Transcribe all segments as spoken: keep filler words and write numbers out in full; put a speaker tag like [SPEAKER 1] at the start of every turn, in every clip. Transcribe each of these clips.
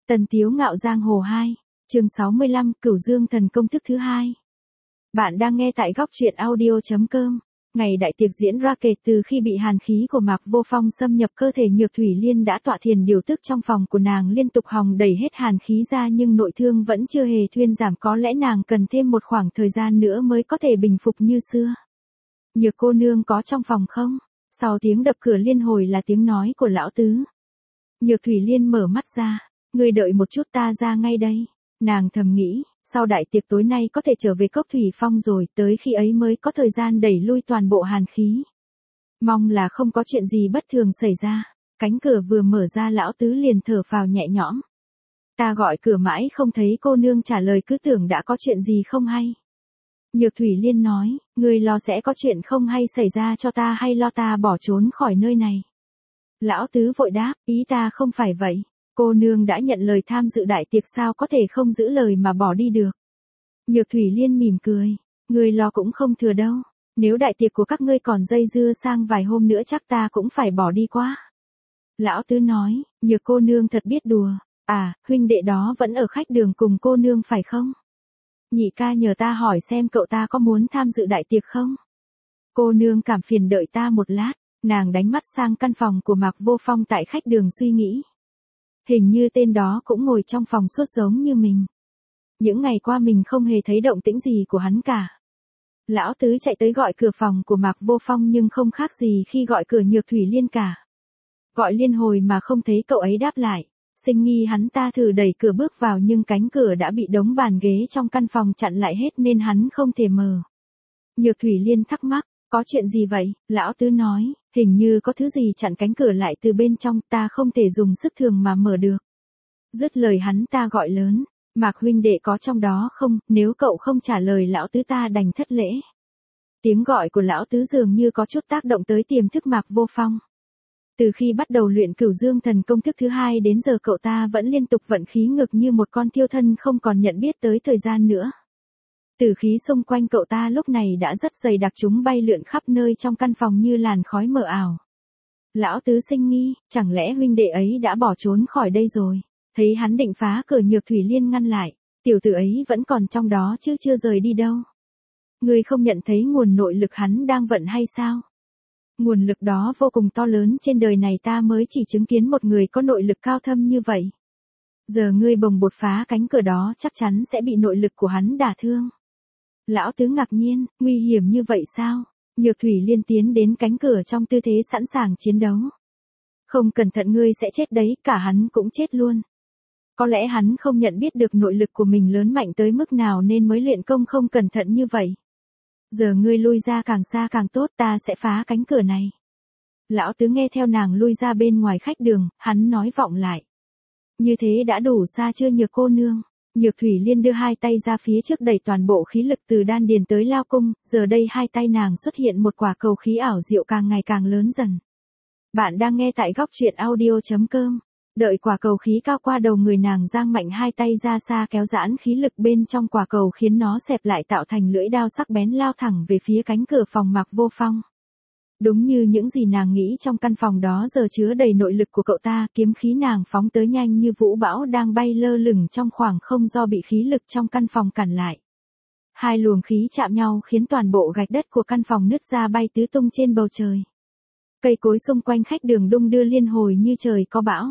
[SPEAKER 1] Tần Tiếu Ngạo Giang Hồ hai, chương sáu mươi lăm, Cửu Dương Thần Công thức thứ hai. Bạn đang nghe tại góc truyện audio.com. Ngày đại tiệc diễn ra kể từ khi bị hàn khí của Mạc Vô Phong xâm nhập cơ thể, Nhược Thủy Liên đã tọa thiền điều tức trong phòng của nàng, liên tục hòng đẩy hết hàn khí ra nhưng nội thương vẫn chưa hề thuyên giảm, có lẽ nàng cần thêm một khoảng thời gian nữa mới có thể bình phục như xưa. Nhược cô nương có trong phòng không? Sau tiếng đập cửa liên hồi là tiếng nói của lão tứ. Nhược Thủy Liên mở mắt ra, ngươi đợi một chút, ta ra ngay đây. Nàng thầm nghĩ, sau đại tiệc tối nay có thể trở về Cốc Thủy Phong rồi, tới khi ấy mới có thời gian đẩy lui toàn bộ hàn khí. Mong là không có chuyện gì bất thường xảy ra. Cánh cửa vừa mở ra, lão tứ liền thở phào nhẹ nhõm. Ta gọi cửa mãi không thấy cô nương trả lời, cứ tưởng đã có chuyện gì không hay. Nhược Thủy Liên nói, ngươi lo sẽ có chuyện không hay xảy ra cho ta hay lo ta bỏ trốn khỏi nơi này? Lão tứ vội đáp, ý ta không phải vậy. Cô nương đã nhận lời tham dự đại tiệc, sao có thể không giữ lời mà bỏ đi được? Nhược Thủy Liên mỉm cười, ngươi lo cũng không thừa đâu. Nếu đại tiệc của các ngươi còn dây dưa sang vài hôm nữa chắc ta cũng phải bỏ đi quá. Lão tứ nói, Nhược cô nương thật biết đùa. À, huynh đệ đó vẫn ở khách đường cùng cô nương phải không? Nhị ca nhờ ta hỏi xem cậu ta có muốn tham dự đại tiệc không? Cô nương cảm phiền đợi ta một lát. Nàng đánh mắt sang căn phòng của Mạc Vô Phong tại khách đường, suy nghĩ. Hình như tên đó cũng ngồi trong phòng suốt giống như mình. Những ngày qua mình không hề thấy động tĩnh gì của hắn cả. Lão tứ chạy tới gọi cửa phòng của Mạc Vô Phong nhưng không khác gì khi gọi cửa Nhược Thủy Liên cả. Gọi liên hồi mà không thấy cậu ấy đáp lại. Sinh nghi hắn ta thử đẩy cửa bước vào nhưng cánh cửa đã bị đống bàn ghế trong căn phòng chặn lại hết nên hắn không thể mở. Nhược Thủy Liên thắc mắc, có chuyện gì vậy? Lão tứ nói, hình như có thứ gì chặn cánh cửa lại từ bên trong, ta không thể dùng sức thường mà mở được. Dứt lời hắn ta gọi lớn, Mạc huynh đệ có trong đó không? Nếu cậu không trả lời lão tứ ta đành thất lễ. Tiếng gọi của lão tứ dường như có chút tác động tới tiềm thức Mạc Vô Phong. Từ khi bắt đầu luyện Cửu Dương Thần Công thức thứ hai đến giờ, cậu ta vẫn liên tục vận khí ngực như một con thiêu thân, không còn nhận biết tới thời gian nữa. Tử khí xung quanh cậu ta lúc này đã rất dày đặc, chúng bay lượn khắp nơi trong căn phòng như làn khói mờ ảo. Lão tứ sinh nghi, chẳng lẽ huynh đệ ấy đã bỏ trốn khỏi đây rồi? Thấy hắn định phá cửa, Nhược Thủy Liên ngăn lại, tiểu tử ấy vẫn còn trong đó chứ chưa rời đi đâu. Ngươi không nhận thấy nguồn nội lực hắn đang vận hay sao? Nguồn lực đó vô cùng to lớn, trên đời này ta mới chỉ chứng kiến một người có nội lực cao thâm như vậy. Giờ ngươi bồng bột phá cánh cửa đó chắc chắn sẽ bị nội lực của hắn đả thương. Lão tứ ngạc nhiên, nguy hiểm như vậy sao? Nhược Thủy Liên tiến đến cánh cửa trong tư thế sẵn sàng chiến đấu. Không cẩn thận ngươi sẽ chết đấy, cả hắn cũng chết luôn. Có lẽ hắn không nhận biết được nội lực của mình lớn mạnh tới mức nào nên mới luyện công không cẩn thận như vậy. Giờ ngươi lui ra càng xa càng tốt, ta sẽ phá cánh cửa này. Lão tứ nghe theo nàng lui ra bên ngoài khách đường, hắn nói vọng lại. Như thế đã đủ xa chưa Nhược cô nương? Nhược Thủy Liên đưa hai tay ra phía trước đẩy toàn bộ khí lực từ đan điền tới lao cung, giờ đây hai tay nàng xuất hiện một quả cầu khí ảo diệu càng ngày càng lớn dần. Bạn đang nghe tại góc truyện audio.com. Đợi quả cầu khí cao qua đầu người, nàng giang mạnh hai tay ra xa kéo giãn khí lực bên trong quả cầu khiến nó xẹp lại tạo thành lưỡi đao sắc bén lao thẳng về phía cánh cửa phòng Mạc Vô Phong. Đúng như những gì nàng nghĩ, trong căn phòng đó giờ chứa đầy nội lực của cậu ta, kiếm khí nàng phóng tới nhanh như vũ bão đang bay lơ lửng trong khoảng không do bị khí lực trong căn phòng cản lại. Hai luồng khí chạm nhau khiến toàn bộ gạch đất của căn phòng nứt ra bay tứ tung trên bầu trời. Cây cối xung quanh khách đường đung đưa liên hồi như trời có bão.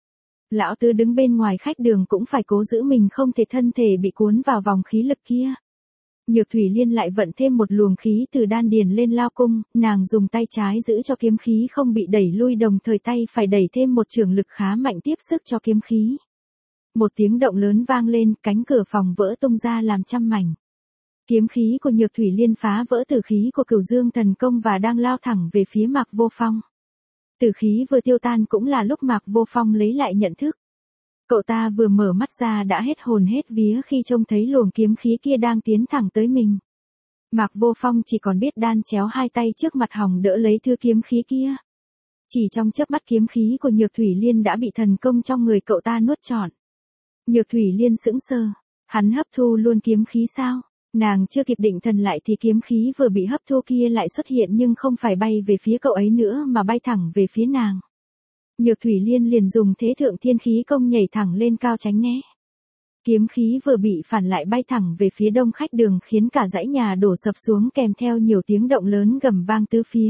[SPEAKER 1] Lão tứ đứng bên ngoài khách đường cũng phải cố giữ mình không thể thân thể bị cuốn vào vòng khí lực kia. Nhược Thủy Liên lại vận thêm một luồng khí từ đan điền lên lao cung, nàng dùng tay trái giữ cho kiếm khí không bị đẩy lui, đồng thời tay phải đẩy thêm một chưởng lực khá mạnh tiếp sức cho kiếm khí. Một tiếng động lớn vang lên, cánh cửa phòng vỡ tung ra làm trăm mảnh. Kiếm khí của Nhược Thủy Liên phá vỡ tử khí của Cửu Dương Thần Công và đang lao thẳng về phía Mạc Vô Phong. Tử khí vừa tiêu tan cũng là lúc Mạc Vô Phong lấy lại nhận thức. Cậu ta vừa mở mắt ra đã hết hồn hết vía khi trông thấy luồng kiếm khí kia đang tiến thẳng tới mình. Mạc Vô Phong chỉ còn biết đan chéo hai tay trước mặt hòng đỡ lấy thứ kiếm khí kia. Chỉ trong chớp mắt kiếm khí của Nhược Thủy Liên đã bị thần công trong người cậu ta nuốt trọn. Nhược Thủy Liên sững sờ, hắn hấp thu luôn kiếm khí sao? Nàng chưa kịp định thần lại thì kiếm khí vừa bị hấp thu kia lại xuất hiện, nhưng không phải bay về phía cậu ấy nữa mà bay thẳng về phía nàng. Nhược Thủy Liên liền dùng thế thượng thiên khí công nhảy thẳng lên cao tránh né. Kiếm khí vừa bị phản lại bay thẳng về phía đông khách đường khiến cả dãy nhà đổ sập xuống kèm theo nhiều tiếng động lớn gầm vang tứ phía.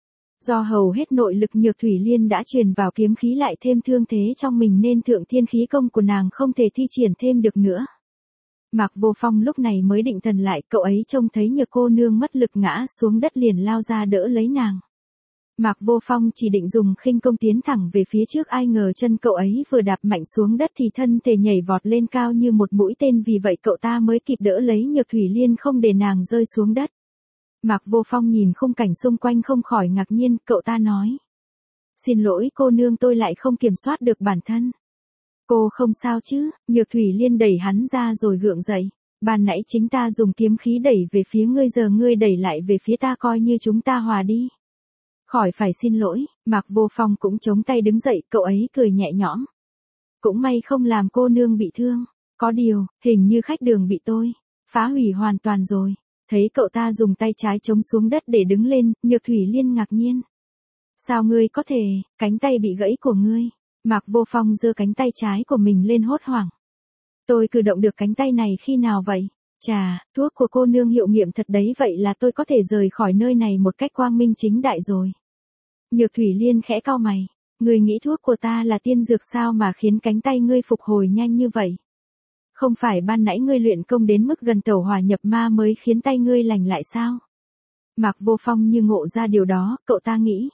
[SPEAKER 1] Do hầu hết nội lực Nhược Thủy Liên đã truyền vào kiếm khí lại thêm thương thế trong mình nên thượng thiên khí công của nàng không thể thi triển thêm được nữa. Mạc Vô Phong lúc này mới định thần lại, cậu ấy trông thấy Nhược cô nương mất lực ngã xuống đất liền lao ra đỡ lấy nàng. Mạc Vô Phong chỉ định dùng khinh công tiến thẳng về phía trước, ai ngờ chân cậu ấy vừa đạp mạnh xuống đất thì thân thể nhảy vọt lên cao như một mũi tên, vì vậy cậu ta mới kịp đỡ lấy Nhược Thủy Liên không để nàng rơi xuống đất. Mạc Vô Phong nhìn khung cảnh xung quanh không khỏi ngạc nhiên, cậu ta nói. Xin lỗi cô nương, tôi lại không kiểm soát được bản thân. Cô không sao chứ? Nhược Thủy Liên đẩy hắn ra rồi gượng dậy. Ban nãy chính ta dùng kiếm khí đẩy về phía ngươi, giờ ngươi đẩy lại về phía ta, coi như chúng ta hòa đi. Khỏi phải xin lỗi, Mạc Vô Phong cũng chống tay đứng dậy, cậu ấy cười nhẹ nhõm. Cũng may không làm cô nương bị thương. Có điều, hình như khách đường bị tôi phá hủy hoàn toàn rồi. Thấy cậu ta dùng tay trái chống xuống đất để đứng lên, Nhược Thủy Liên ngạc nhiên. Sao ngươi có thể, cánh tay bị gãy của ngươi? Mạc Vô Phong giơ cánh tay trái của mình lên hốt hoảng. Tôi cử động được cánh tay này khi nào vậy? Chà, thuốc của cô nương hiệu nghiệm thật đấy, vậy là tôi có thể rời khỏi nơi này một cách quang minh chính đại rồi. Nhược Thủy Liên khẽ cau mày. Ngươi nghĩ thuốc của ta là tiên dược sao mà khiến cánh tay ngươi phục hồi nhanh như vậy? Không phải ban nãy ngươi luyện công đến mức gần tẩu hỏa nhập ma mới khiến tay ngươi lành lại sao? Mạc Vô Phong như ngộ ra điều đó, cậu ta nghĩ.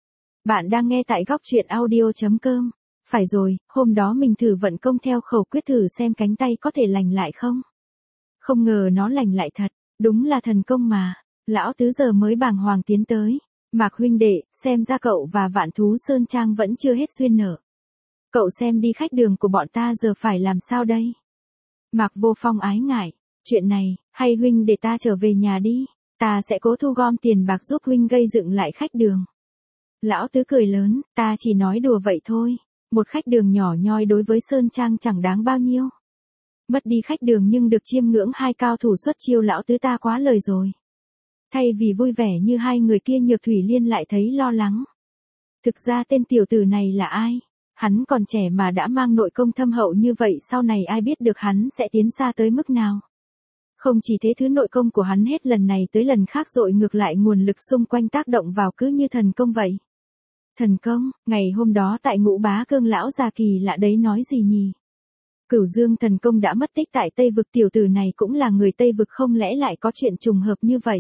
[SPEAKER 1] Bạn đang nghe tại góc truyện audio chấm com. Phải rồi, hôm đó mình thử vận công theo khẩu quyết thử xem cánh tay có thể lành lại không? Không ngờ nó lành lại thật, đúng là thần công mà. Lão tứ giờ mới bàng hoàng tiến tới. Mạc huynh đệ, xem ra cậu và Vạn Thú Sơn Trang vẫn chưa hết duyên nợ. Cậu xem đi, khách đường của bọn ta giờ phải làm sao đây? Mạc Vô Phong ái ngại. Chuyện này, hay huynh để ta trở về nhà đi. Ta sẽ cố thu gom tiền bạc giúp huynh gây dựng lại khách đường. Lão tứ cười lớn, ta chỉ nói đùa vậy thôi. Một khách đường nhỏ nhoi đối với Sơn Trang chẳng đáng bao nhiêu. Mất đi khách đường nhưng được chiêm ngưỡng hai cao thủ xuất chiêu, lão tứ ta quá lời rồi. Thay vì vui vẻ như hai người kia, Nhược Thủy Liên lại thấy lo lắng. Thực ra tên tiểu tử này là ai? Hắn còn trẻ mà đã mang nội công thâm hậu như vậy, sau này ai biết được hắn sẽ tiến xa tới mức nào. Không chỉ thế, thứ nội công của hắn hết lần này tới lần khác dội ngược lại nguồn lực xung quanh tác động vào cứ như thần công vậy. Thần công, ngày hôm đó tại Ngũ Bá Cương lão già kỳ lạ đấy nói gì nhỉ? Cửu Dương thần công đã mất tích tại Tây Vực, tiểu tử này cũng là người Tây Vực, không lẽ lại có chuyện trùng hợp như vậy?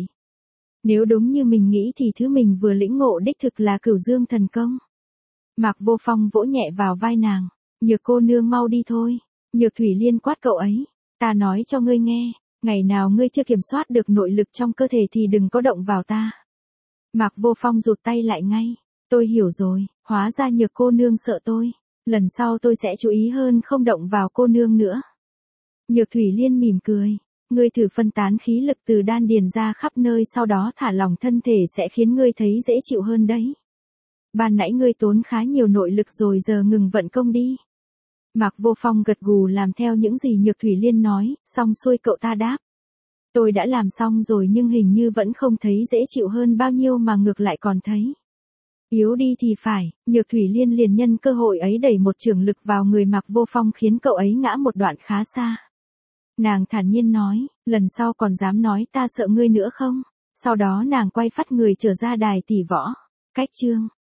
[SPEAKER 1] Nếu đúng như mình nghĩ thì thứ mình vừa lĩnh ngộ đích thực là Cửu Dương thần công. Mạc Vô Phong vỗ nhẹ vào vai nàng. Nhược cô nương mau đi thôi. Nhược Thủy Liên quát cậu ấy. Ta nói cho ngươi nghe, ngày nào ngươi chưa kiểm soát được nội lực trong cơ thể thì đừng có động vào ta. Mạc Vô Phong rụt tay lại ngay. Tôi hiểu rồi, hóa ra Nhược cô nương sợ tôi. Lần sau tôi sẽ chú ý hơn không động vào cô nương nữa. Nhược Thủy Liên mỉm cười. Ngươi thử phân tán khí lực từ đan điền ra khắp nơi, sau đó thả lỏng thân thể sẽ khiến ngươi thấy dễ chịu hơn đấy. Ban nãy ngươi tốn khá nhiều nội lực rồi, giờ ngừng vận công đi. Mạc Vô Phong gật gù làm theo những gì Nhược Thủy Liên nói, xong xuôi cậu ta đáp. Tôi đã làm xong rồi nhưng hình như vẫn không thấy dễ chịu hơn bao nhiêu mà ngược lại còn thấy yếu đi thì phải. Nhược Thủy Liên liền nhân cơ hội ấy đẩy một chưởng lực vào người Mạc Vô Phong khiến cậu ấy ngã một đoạn khá xa. Nàng thản nhiên nói, lần sau còn dám nói ta sợ ngươi nữa không? Sau đó nàng quay phắt người trở ra đài tỷ võ. Cách chương